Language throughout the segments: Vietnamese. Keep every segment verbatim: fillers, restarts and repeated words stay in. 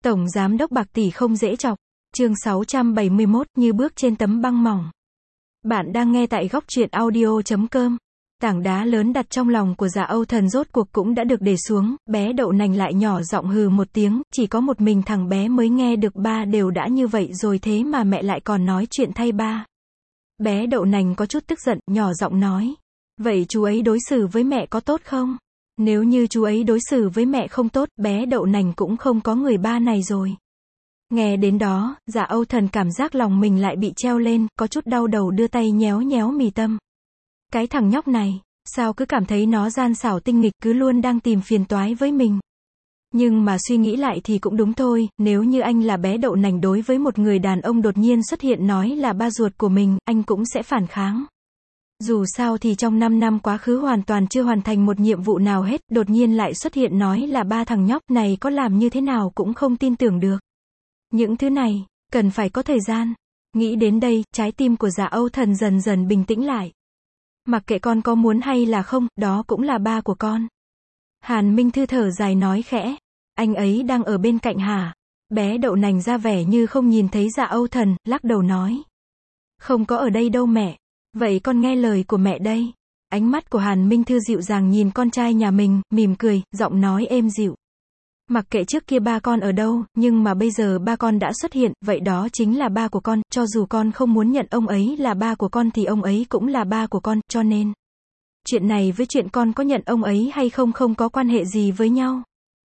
Tổng giám đốc bạc tỷ không dễ chọc. Chương sáu trăm bảy mươi mốt, như bước trên tấm băng mỏng. Bạn đang nghe tại góc truyện audio chấm com. Tảng đá lớn đặt trong lòng của Dạ Âu Thần rốt cuộc cũng đã được để xuống, bé đậu nành lại nhỏ giọng hừ một tiếng, chỉ có một mình thằng bé mới nghe được, ba đều đã như vậy rồi thế mà mẹ lại còn nói chuyện thay ba. Bé đậu nành có chút tức giận, nhỏ giọng nói. Vậy chú ấy đối xử với mẹ có tốt không? Nếu như chú ấy đối xử với mẹ không tốt, bé đậu nành cũng không có người ba này rồi. Nghe đến đó, Dạ Âu Thần cảm giác lòng mình lại bị treo lên, có chút đau đầu đưa tay nhéo nhéo mì tâm. Cái thằng nhóc này, sao cứ cảm thấy nó gian xảo tinh nghịch, cứ luôn đang tìm phiền toái với mình. Nhưng mà suy nghĩ lại thì cũng đúng thôi, nếu như anh là bé đậu nành đối với một người đàn ông đột nhiên xuất hiện nói là ba ruột của mình, anh cũng sẽ phản kháng. Dù sao thì trong năm năm quá khứ hoàn toàn chưa hoàn thành một nhiệm vụ nào hết, đột nhiên lại xuất hiện nói là ba thằng nhóc này có làm như thế nào cũng không tin tưởng được. Những thứ này, cần phải có thời gian. Nghĩ đến đây, trái tim của Dạ Âu Thần dần dần bình tĩnh lại. Mặc kệ con có muốn hay là không, đó cũng là ba của con. Hàn Minh Thư thở dài nói khẽ. Anh ấy đang ở bên cạnh hả? Bé đậu nành ra vẻ như không nhìn thấy Dạ Âu Thần, lắc đầu nói. Không có ở đây đâu mẹ. Vậy con nghe lời của mẹ đây. Ánh mắt của Hàn Minh Thư dịu dàng nhìn con trai nhà mình, mỉm cười, giọng nói êm dịu. Mặc kệ trước kia ba con ở đâu, nhưng mà bây giờ ba con đã xuất hiện, vậy đó chính là ba của con, cho dù con không muốn nhận ông ấy là ba của con thì ông ấy cũng là ba của con, cho nên chuyện này với chuyện con có nhận ông ấy hay không không có quan hệ gì với nhau.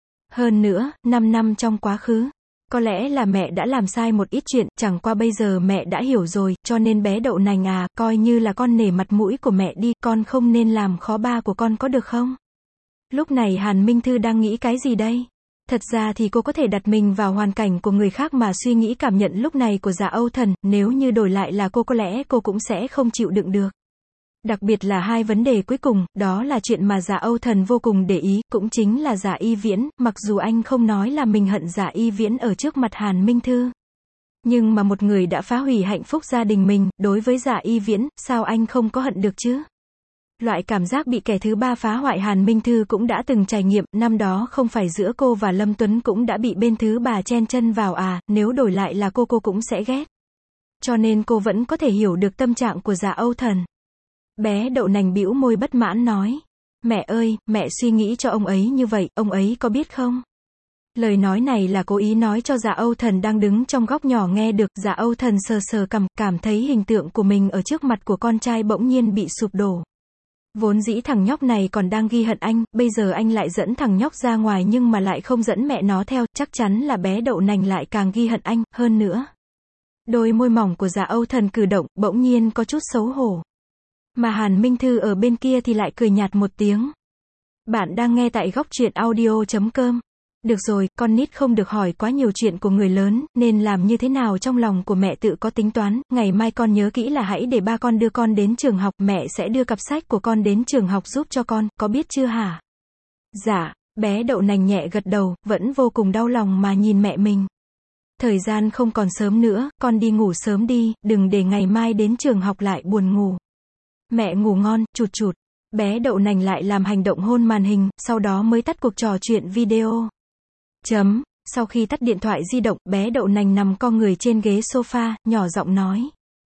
Hơn nữa, năm năm trong quá khứ, có lẽ là mẹ đã làm sai một ít chuyện, chẳng qua bây giờ mẹ đã hiểu rồi, cho nên bé đậu nành à, coi như là con nể mặt mũi của mẹ đi, con không nên làm khó ba của con có được không? Lúc này Hàn Minh Thư đang nghĩ cái gì đây? Thật ra thì cô có thể đặt mình vào hoàn cảnh của người khác mà suy nghĩ cảm nhận lúc này của Dạ Âu Thần, nếu như đổi lại là cô có lẽ cô cũng sẽ không chịu đựng được. Đặc biệt là hai vấn đề cuối cùng, đó là chuyện mà Dạ Âu Thần vô cùng để ý, cũng chính là Dạ Y Viễn, mặc dù anh không nói là mình hận Dạ Y Viễn ở trước mặt Hàn Minh Thư. Nhưng mà một người đã phá hủy hạnh phúc gia đình mình, đối với Dạ Y Viễn, sao anh không có hận được chứ? Loại cảm giác bị kẻ thứ ba phá hoại Hàn Minh Thư cũng đã từng trải nghiệm, năm đó không phải giữa cô và Lâm Tuấn cũng đã bị bên thứ bà chen chân vào à, nếu đổi lại là cô cô cũng sẽ ghét. Cho nên cô vẫn có thể hiểu được tâm trạng của Dạ Âu Thần. Bé đậu nành bĩu môi bất mãn nói. Mẹ ơi, mẹ suy nghĩ cho ông ấy như vậy, ông ấy có biết không? Lời nói này là cố ý nói cho Dạ Âu Thần đang đứng trong góc nhỏ nghe được. Dạ Âu Thần sờ sờ cằm, cảm thấy hình tượng của mình ở trước mặt của con trai bỗng nhiên bị sụp đổ. Vốn dĩ thằng nhóc này còn đang ghi hận anh, bây giờ anh lại dẫn thằng nhóc ra ngoài nhưng mà lại không dẫn mẹ nó theo, chắc chắn là bé đậu nành lại càng ghi hận anh, hơn nữa. Đôi môi mỏng của Dạ Âu Thần cử động, bỗng nhiên có chút xấu hổ. Mà Hàn Minh Thư ở bên kia thì lại cười nhạt một tiếng. Bạn đang nghe tại góc truyện audio chấm com. Được rồi, con nít không được hỏi quá nhiều chuyện của người lớn, nên làm như thế nào trong lòng của mẹ tự có tính toán, ngày mai con nhớ kỹ là hãy để ba con đưa con đến trường học, mẹ sẽ đưa cặp sách của con đến trường học giúp cho con, có biết chưa hả? Dạ, bé đậu nành nhẹ gật đầu, vẫn vô cùng đau lòng mà nhìn mẹ mình. Thời gian không còn sớm nữa, con đi ngủ sớm đi, đừng để ngày mai đến trường học lại buồn ngủ. Mẹ ngủ ngon, chụt chụt. Bé đậu nành lại làm hành động hôn màn hình, sau đó mới tắt cuộc trò chuyện video. Chấm, sau khi tắt điện thoại di động, bé đậu nành nằm co người trên ghế sofa, nhỏ giọng nói.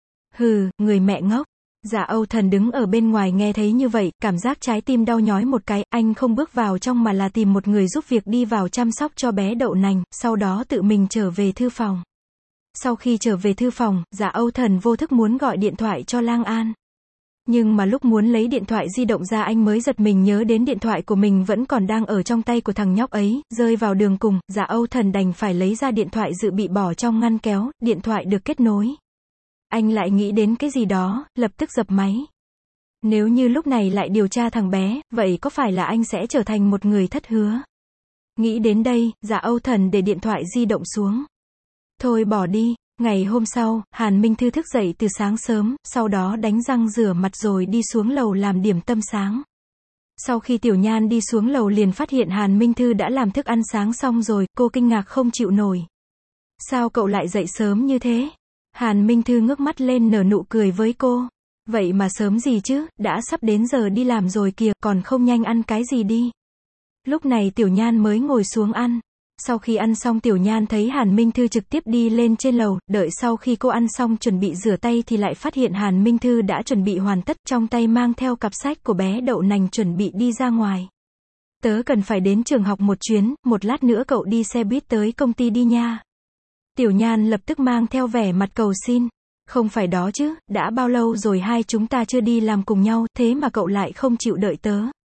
Hừ, người mẹ ngốc. Dạ Âu Thần đứng ở bên ngoài nghe thấy như vậy, cảm giác trái tim đau nhói một cái, anh không bước vào trong mà là tìm một người giúp việc đi vào chăm sóc cho bé đậu nành, sau đó tự mình trở về thư phòng. Sau khi trở về thư phòng, Dạ Âu Thần vô thức muốn gọi điện thoại cho Lang An. Nhưng mà lúc muốn lấy điện thoại di động ra anh mới giật mình nhớ đến điện thoại của mình vẫn còn đang ở trong tay của thằng nhóc ấy, rơi vào đường cùng, Dạ Âu Thần đành phải lấy ra điện thoại dự bị bỏ trong ngăn kéo, điện thoại được kết nối. Anh lại nghĩ đến cái gì đó, lập tức dập máy. Nếu như lúc này lại điều tra thằng bé, vậy có phải là anh sẽ trở thành một người thất hứa? Nghĩ đến đây, Dạ Âu Thần để điện thoại di động xuống. Thôi bỏ đi. Ngày hôm sau, Hàn Minh Thư thức dậy từ sáng sớm, sau đó đánh răng rửa mặt rồi đi xuống lầu làm điểm tâm sáng. Sau khi Tiểu Nhan đi xuống lầu liền phát hiện Hàn Minh Thư đã làm thức ăn sáng xong rồi, cô kinh ngạc không chịu nổi. Sao cậu lại dậy sớm như thế? Hàn Minh Thư ngước mắt lên nở nụ cười với cô. Vậy mà sớm gì chứ, đã sắp đến giờ đi làm rồi kìa, còn không nhanh ăn cái gì đi. Lúc này Tiểu Nhan mới ngồi xuống ăn. Sau khi ăn xong Tiểu Nhan thấy Hàn Minh Thư trực tiếp đi lên trên lầu, đợi sau khi cô ăn xong chuẩn bị rửa tay thì lại phát hiện Hàn Minh Thư đã chuẩn bị hoàn tất, trong tay mang theo cặp sách của bé đậu nành chuẩn bị đi ra ngoài. Tớ cần phải đến trường học một chuyến, một lát nữa cậu đi xe buýt tới công ty đi nha. Tiểu Nhan lập tức mang theo vẻ mặt cầu xin. Không phải đó chứ, đã bao lâu rồi hai chúng ta chưa đi làm cùng nhau, thế mà cậu lại không chịu đợi tớ.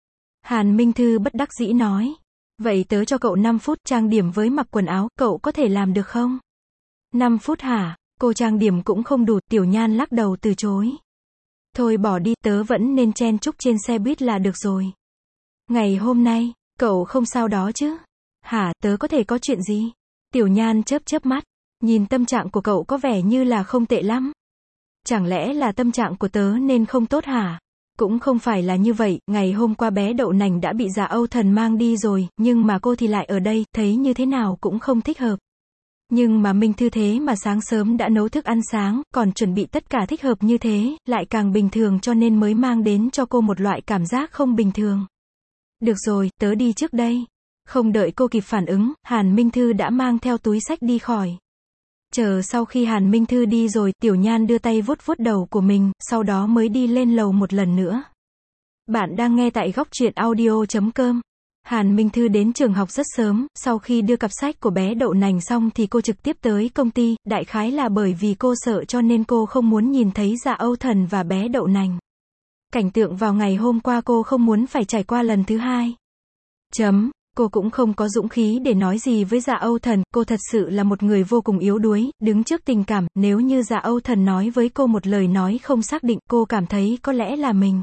Hàn Minh Thư bất đắc dĩ nói. Vậy tớ cho cậu năm phút trang điểm với mặc quần áo, cậu có thể làm được không? năm phút hả? Cô trang điểm cũng không đủ, Tiểu Nhan lắc đầu từ chối. Thôi bỏ đi, tớ vẫn nên chen chúc trên xe buýt là được rồi. Ngày hôm nay, cậu không sao đó chứ? Hả, tớ có thể có chuyện gì? Tiểu Nhan chớp chớp mắt, nhìn tâm trạng của cậu có vẻ như là không tệ lắm. Chẳng lẽ là tâm trạng của tớ nên không tốt hả? Cũng không phải là như vậy, ngày hôm qua bé đậu nành đã bị Dạ Âu Thần mang đi rồi, nhưng mà cô thì lại ở đây, thấy như thế nào cũng không thích hợp. Nhưng mà Minh Thư thế mà sáng sớm đã nấu thức ăn sáng, còn chuẩn bị tất cả thích hợp như thế, lại càng bình thường cho nên mới mang đến cho cô một loại cảm giác không bình thường. Được rồi, tớ đi trước đây. Không đợi cô kịp phản ứng, Hàn Minh Thư đã mang theo túi xách đi khỏi. Chờ sau khi Hàn Minh Thư đi rồi, Tiểu Nhan đưa tay vuốt vuốt đầu của mình, sau đó mới đi lên lầu một lần nữa. Bạn đang nghe tại góc truyện audio chấm com. Hàn Minh Thư đến trường học rất sớm, sau khi đưa cặp sách của bé đậu nành xong thì cô trực tiếp tới công ty, đại khái là bởi vì cô sợ cho nên cô không muốn nhìn thấy Dạ Âu Thần và bé đậu nành. Cảnh tượng vào ngày hôm qua cô không muốn phải trải qua lần thứ hai. Chấm. Cô cũng không có dũng khí để nói gì với Dạ Âu Thần, cô thật sự là một người vô cùng yếu đuối, đứng trước tình cảm, nếu như Dạ Âu Thần nói với cô một lời nói không xác định, cô cảm thấy có lẽ là mình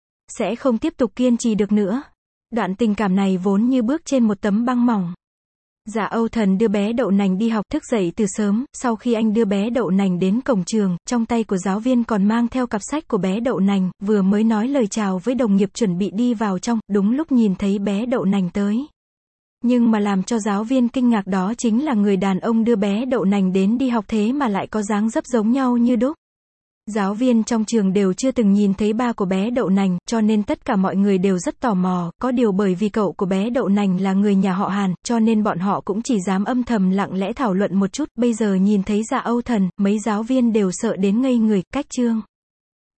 sẽ không tiếp tục kiên trì được nữa. Đoạn tình cảm này vốn như bước trên một tấm băng mỏng. Dạ Âu Thần đưa bé đậu nành đi học, thức dậy từ sớm, sau khi anh đưa bé đậu nành đến cổng trường, trong tay của giáo viên còn mang theo cặp sách của bé đậu nành, vừa mới nói lời chào với đồng nghiệp chuẩn bị đi vào trong, đúng lúc nhìn thấy bé đậu nành tới. Nhưng mà làm cho giáo viên kinh ngạc đó chính là người đàn ông đưa bé đậu nành đến đi học thế mà lại có dáng dấp giống nhau như đúc. Giáo viên trong trường đều chưa từng nhìn thấy ba của bé đậu nành, cho nên tất cả mọi người đều rất tò mò, có điều bởi vì cậu của bé đậu nành là người nhà họ Hàn, cho nên bọn họ cũng chỉ dám âm thầm lặng lẽ thảo luận một chút, bây giờ nhìn thấy Dạ Âu Thần, mấy giáo viên đều sợ đến ngây người, cách chương.